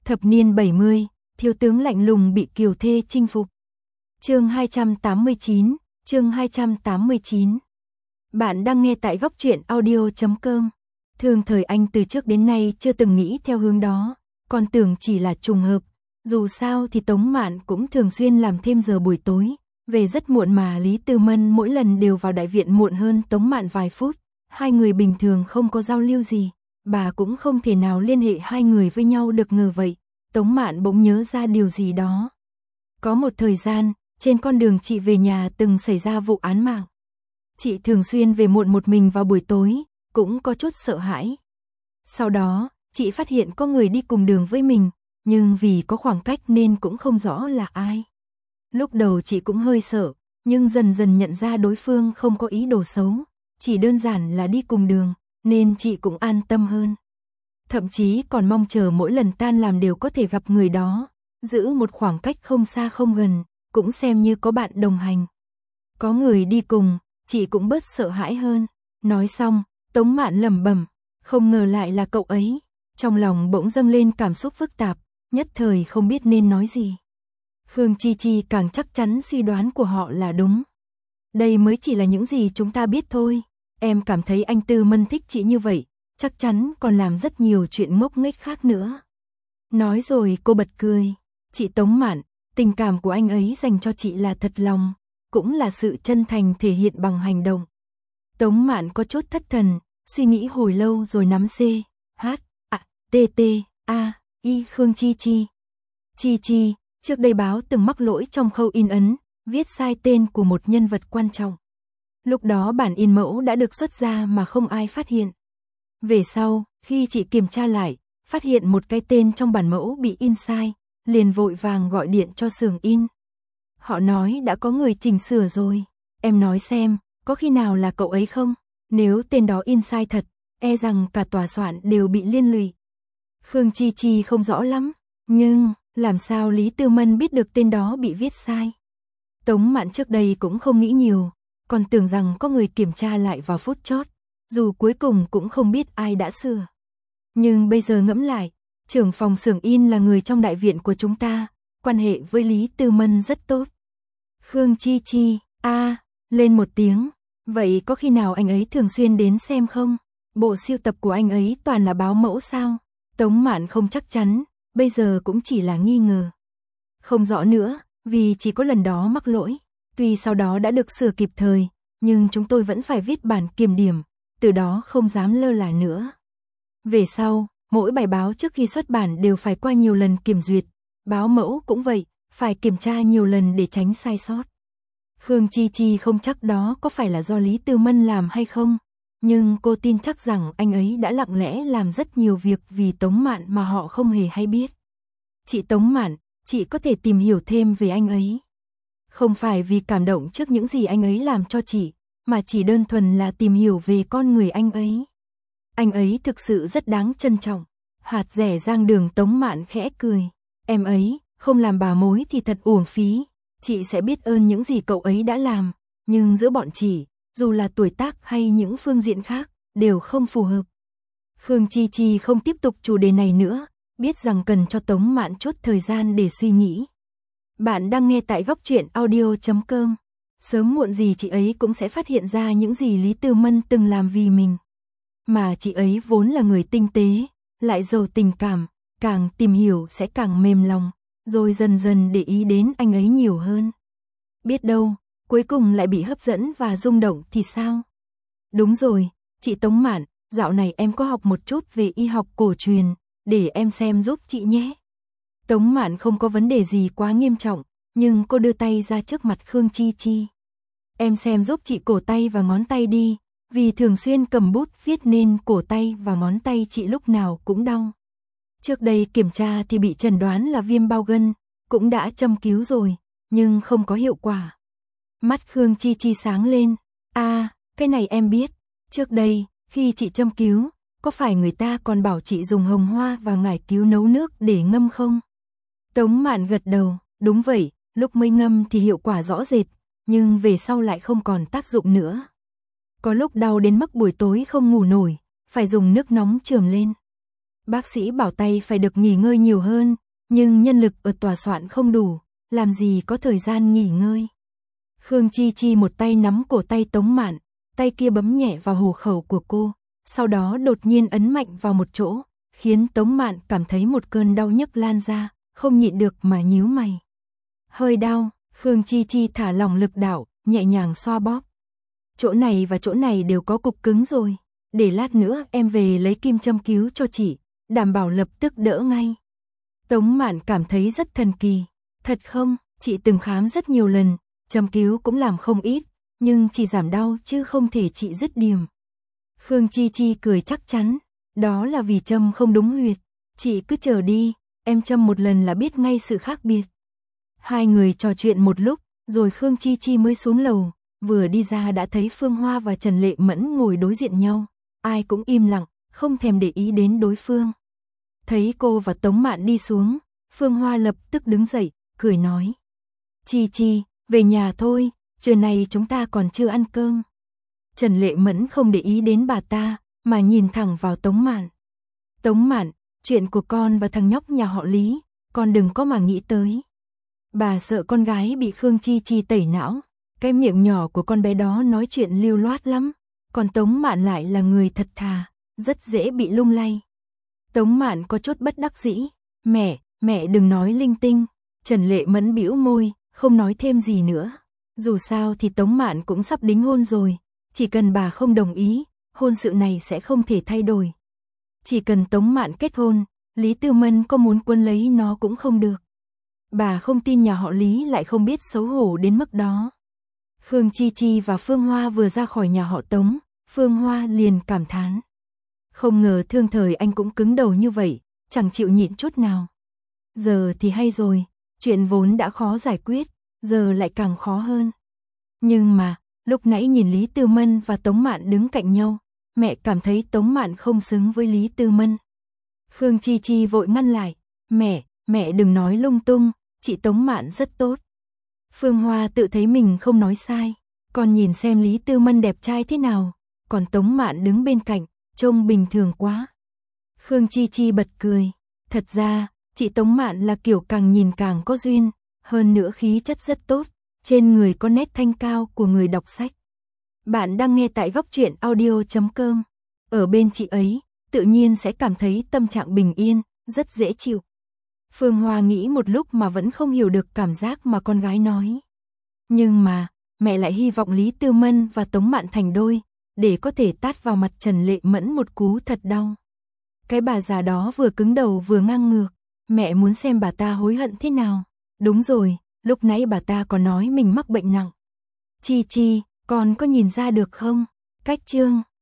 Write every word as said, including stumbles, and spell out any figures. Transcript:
Thập niên bảy mươi, thiếu tướng lạnh lùng bị kiều thê chinh phục. Chương hai trăm tám mươi chín, chương hai trăm tám mươi chín. Bạn đang nghe tại góc truyện audio chấm com. Thường thời anh từ trước đến nay chưa từng nghĩ theo hướng đó, còn tưởng chỉ là trùng hợp. Dù sao thì Tống Mạn cũng thường xuyên làm thêm giờ buổi tối, về rất muộn mà Lý Tư Mân mỗi lần đều vào đại viện muộn hơn Tống Mạn vài phút. Hai người bình thường không có giao lưu gì, bà cũng không thể nào liên hệ hai người với nhau được ngờ vậy. Tống Mạn bỗng nhớ ra điều gì đó. Có một thời gian, trên con đường chị về nhà từng xảy ra vụ án mạng. Chị thường xuyên về muộn một mình vào buổi tối, cũng có chút sợ hãi. Sau đó, chị phát hiện có người đi cùng đường với mình, nhưng vì có khoảng cách nên cũng không rõ là ai. Lúc đầu chị cũng hơi sợ, nhưng dần dần nhận ra đối phương không có ý đồ xấu, chỉ đơn giản là đi cùng đường, nên chị cũng an tâm hơn. Thậm chí còn mong chờ mỗi lần tan làm đều có thể gặp người đó, giữ một khoảng cách không xa không gần, cũng xem như có bạn đồng hành. Có người đi cùng, chị cũng bớt sợ hãi hơn. Nói xong, Tống Mạn lẩm bẩm, không ngờ lại là cậu ấy. Trong lòng bỗng dâng lên cảm xúc phức tạp, nhất thời không biết nên nói gì. Khương Chi Chi càng chắc chắn suy đoán của họ là đúng. Đây mới chỉ là những gì chúng ta biết thôi. Em cảm thấy anh Tư Mân thích chị như vậy, chắc chắn còn làm rất nhiều chuyện ngốc nghếch khác nữa. Nói rồi cô bật cười. Chị Tống Mạn, tình cảm của anh ấy dành cho chị là thật lòng, cũng là sự chân thành thể hiện bằng hành động. Tống Mạn có chút thất thần, suy nghĩ hồi lâu rồi nắm C, H, A, T, T, A, I Khương Chi Chi. Chi Chi, trước đây báo từng mắc lỗi trong khâu in ấn, viết sai tên của một nhân vật quan trọng. Lúc đó bản in mẫu đã được xuất ra mà không ai phát hiện. Về sau, khi chị kiểm tra lại, phát hiện một cái tên trong bản mẫu bị in sai, liền vội vàng gọi điện cho xưởng in. Họ nói đã có người chỉnh sửa rồi. Em nói xem, có khi nào là cậu ấy không? Nếu tên đó in sai thật, e rằng cả tòa soạn đều bị liên lụy. Khương Chi Chi không rõ lắm, nhưng làm sao Lý Tư Mân biết được tên đó bị viết sai? Tống Mạn trước đây cũng không nghĩ nhiều, còn tưởng rằng có người kiểm tra lại vào phút chót, dù cuối cùng cũng không biết ai đã sửa. Nhưng bây giờ ngẫm lại, trưởng phòng xưởng in là người trong đại viện của chúng ta, quan hệ với Lý Tư Mân rất tốt. Khương Chi Chi, a, à, lên một tiếng, vậy có khi nào anh ấy thường xuyên đến xem không? Bộ sưu tập của anh ấy toàn là báo mẫu sao? Tống Mạn không chắc chắn, bây giờ cũng chỉ là nghi ngờ. Không rõ nữa, vì chỉ có lần đó mắc lỗi, tuy sau đó đã được sửa kịp thời, nhưng chúng tôi vẫn phải viết bản kiểm điểm, từ đó không dám lơ là nữa. Về sau, mỗi bài báo trước khi xuất bản đều phải qua nhiều lần kiểm duyệt, báo mẫu cũng vậy, phải kiểm tra nhiều lần để tránh sai sót. Khương Chi Chi không chắc đó có phải là do Lý Tư Mân làm hay không, nhưng cô tin chắc rằng anh ấy đã lặng lẽ làm rất nhiều việc vì Tống Mạn mà họ không hề hay biết. Chị Tống Mạn, chị có thể tìm hiểu thêm về anh ấy. Không phải vì cảm động trước những gì anh ấy làm cho chị, mà chỉ đơn thuần là tìm hiểu về con người anh ấy. Anh ấy thực sự rất đáng trân trọng. Hạt rẻ Giang Đường. Tống Mạn khẽ cười. Em ấy, không làm bà mối thì thật uổng phí. Chị sẽ biết ơn những gì cậu ấy đã làm, nhưng giữa bọn chị, dù là tuổi tác hay những phương diện khác, đều không phù hợp. Khương Chi Chi không tiếp tục chủ đề này nữa, biết rằng cần cho Tống Mạn chút thời gian để suy nghĩ. Bạn đang nghe tại góc truyện audio chấm com. Sớm muộn gì chị ấy cũng sẽ phát hiện ra những gì Lý Tư Mân từng làm vì mình. Mà chị ấy vốn là người tinh tế, lại giàu tình cảm, càng tìm hiểu sẽ càng mềm lòng, rồi dần dần để ý đến anh ấy nhiều hơn. Biết đâu, cuối cùng lại bị hấp dẫn và rung động thì sao? Đúng rồi, chị Tống Mạn, dạo này em có học một chút về y học cổ truyền, để em xem giúp chị nhé. Tống Mạn không có vấn đề gì quá nghiêm trọng, nhưng cô đưa tay ra trước mặt Khương Chi Chi. Em xem giúp chị cổ tay và ngón tay đi, vì thường xuyên cầm bút viết nên cổ tay và ngón tay chị lúc nào cũng đau. Trước đây kiểm tra thì bị chẩn đoán là viêm bao gân, cũng đã châm cứu rồi, nhưng không có hiệu quả. Mắt Khương Chi Chi sáng lên, a, à, cái này em biết, trước đây, khi chị châm cứu, có phải người ta còn bảo chị dùng hồng hoa và ngải cứu nấu nước để ngâm không? Tống Mạn gật đầu, đúng vậy, lúc mới ngâm thì hiệu quả rõ rệt, nhưng về sau lại không còn tác dụng nữa. Có lúc đau đến mức buổi tối không ngủ nổi, phải dùng nước nóng chườm lên. Bác sĩ bảo tay phải được nghỉ ngơi nhiều hơn, nhưng nhân lực ở tòa soạn không đủ, làm gì có thời gian nghỉ ngơi. Khương Chi Chi một tay nắm cổ tay Tống Mạn, tay kia bấm nhẹ vào hộ khẩu của cô, sau đó đột nhiên ấn mạnh vào một chỗ, khiến Tống Mạn cảm thấy một cơn đau nhức lan ra, không nhịn được mà nhíu mày. Hơi đau, Khương Chi Chi thả lỏng lực đạo, nhẹ nhàng xoa bóp. Chỗ này và chỗ này đều có cục cứng rồi, để lát nữa em về lấy kim châm cứu cho chị, đảm bảo lập tức đỡ ngay. Tống Mạn cảm thấy rất thần kỳ. Thật không, chị từng khám rất nhiều lần, châm cứu cũng làm không ít, nhưng chỉ giảm đau chứ không thể trị dứt điểm. Khương Chi Chi cười chắc chắn, đó là vì châm không đúng huyệt, chị cứ chờ đi, em châm một lần là biết ngay sự khác biệt. Hai người trò chuyện một lúc, rồi Khương Chi Chi mới xuống lầu, vừa đi ra đã thấy Phương Hoa và Trần Lệ Mẫn ngồi đối diện nhau, ai cũng im lặng, không thèm để ý đến đối phương. Thấy cô và Tống Mạn đi xuống, Phương Hoa lập tức đứng dậy, cười nói. Chi Chi, về nhà thôi, trưa nay chúng ta còn chưa ăn cơm. Trần Lệ Mẫn không để ý đến bà ta, mà nhìn thẳng vào Tống Mạn. Tống Mạn, chuyện của con và thằng nhóc nhà họ Lý, con đừng có mà nghĩ tới. Bà sợ con gái bị Khương Chi Chi tẩy não, cái miệng nhỏ của con bé đó nói chuyện lưu loát lắm, còn Tống Mạn lại là người thật thà, rất dễ bị lung lay. Tống Mạn có chút bất đắc dĩ, mẹ, mẹ đừng nói linh tinh. Trần Lệ Mẫn bĩu môi, không nói thêm gì nữa. Dù sao thì Tống Mạn cũng sắp đính hôn rồi, chỉ cần bà không đồng ý, hôn sự này sẽ không thể thay đổi. Chỉ cần Tống Mạn kết hôn, Lý Tư Mân có muốn quân lấy nó cũng không được. Bà không tin nhà họ Lý lại không biết xấu hổ đến mức đó. Khương Chi Chi và Phương Hoa vừa ra khỏi nhà họ Tống, Phương Hoa liền cảm thán. Không ngờ thương thời anh cũng cứng đầu như vậy, chẳng chịu nhịn chút nào. Giờ thì hay rồi, chuyện vốn đã khó giải quyết, giờ lại càng khó hơn. Nhưng mà, lúc nãy nhìn Lý Tư Mân và Tống Mạn đứng cạnh nhau, mẹ cảm thấy Tống Mạn không xứng với Lý Tư Mân. Khương Chi Chi vội ngăn lại, mẹ, mẹ đừng nói lung tung, chị Tống Mạn rất tốt. Phương Hoa tự thấy mình không nói sai, còn nhìn xem Lý Tư Mân đẹp trai thế nào, còn Tống Mạn đứng bên cạnh, trông bình thường quá. Khương Chi Chi bật cười, thật ra, chị Tống Mạn là kiểu càng nhìn càng có duyên, hơn nữa khí chất rất tốt, trên người có nét thanh cao của người đọc sách. Bạn đang nghe tại góc truyện audio chấm com. Ở bên chị ấy, tự nhiên sẽ cảm thấy tâm trạng bình yên, rất dễ chịu. Phương Hoa nghĩ một lúc mà vẫn không hiểu được cảm giác mà con gái nói. Nhưng mà, mẹ lại hy vọng Lý Tư Mân và Tống Mạn thành đôi, để có thể tát vào mặt Trần Lệ Mẫn một cú thật đau. Cái bà già đó vừa cứng đầu vừa ngang ngược, mẹ muốn xem bà ta hối hận thế nào. Đúng rồi, lúc nãy bà ta có nói mình mắc bệnh nặng. Chi Chi, con có nhìn ra được không? Cách chương